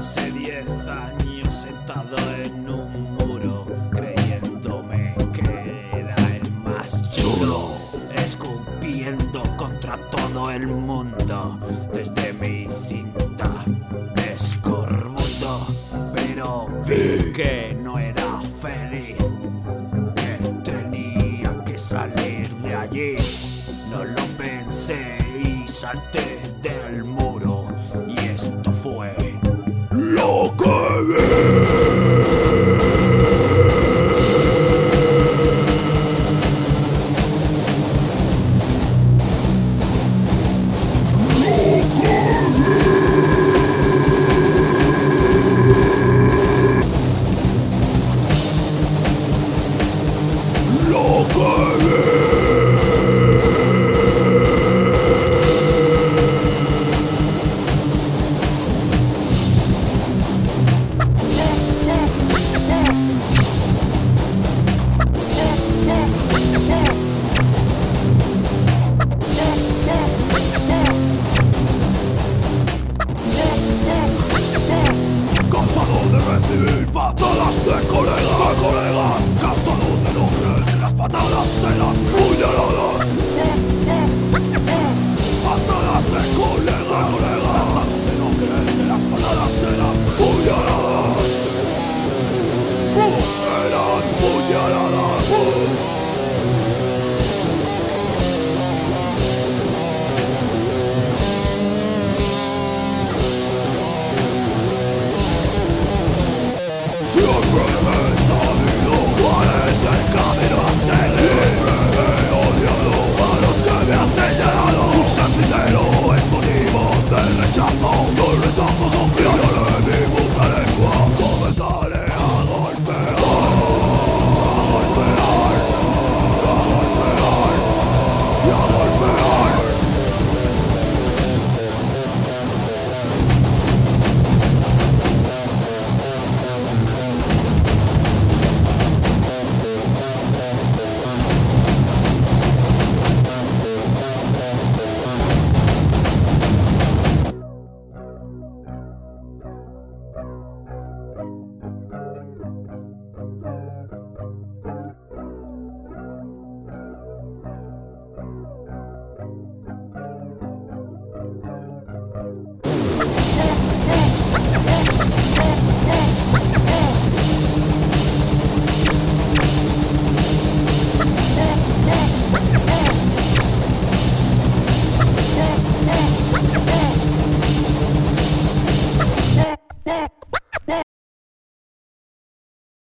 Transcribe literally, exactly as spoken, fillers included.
Pasé diez años sentado en un muro, creyéndome que era el más chulo, escupiendo contra todo el mundo desde mi cinta de escorbuto. Pero vi que no era feliz, que tenía que salir de allí. No lo pensé y salté del muro, y esto fue lo que vi.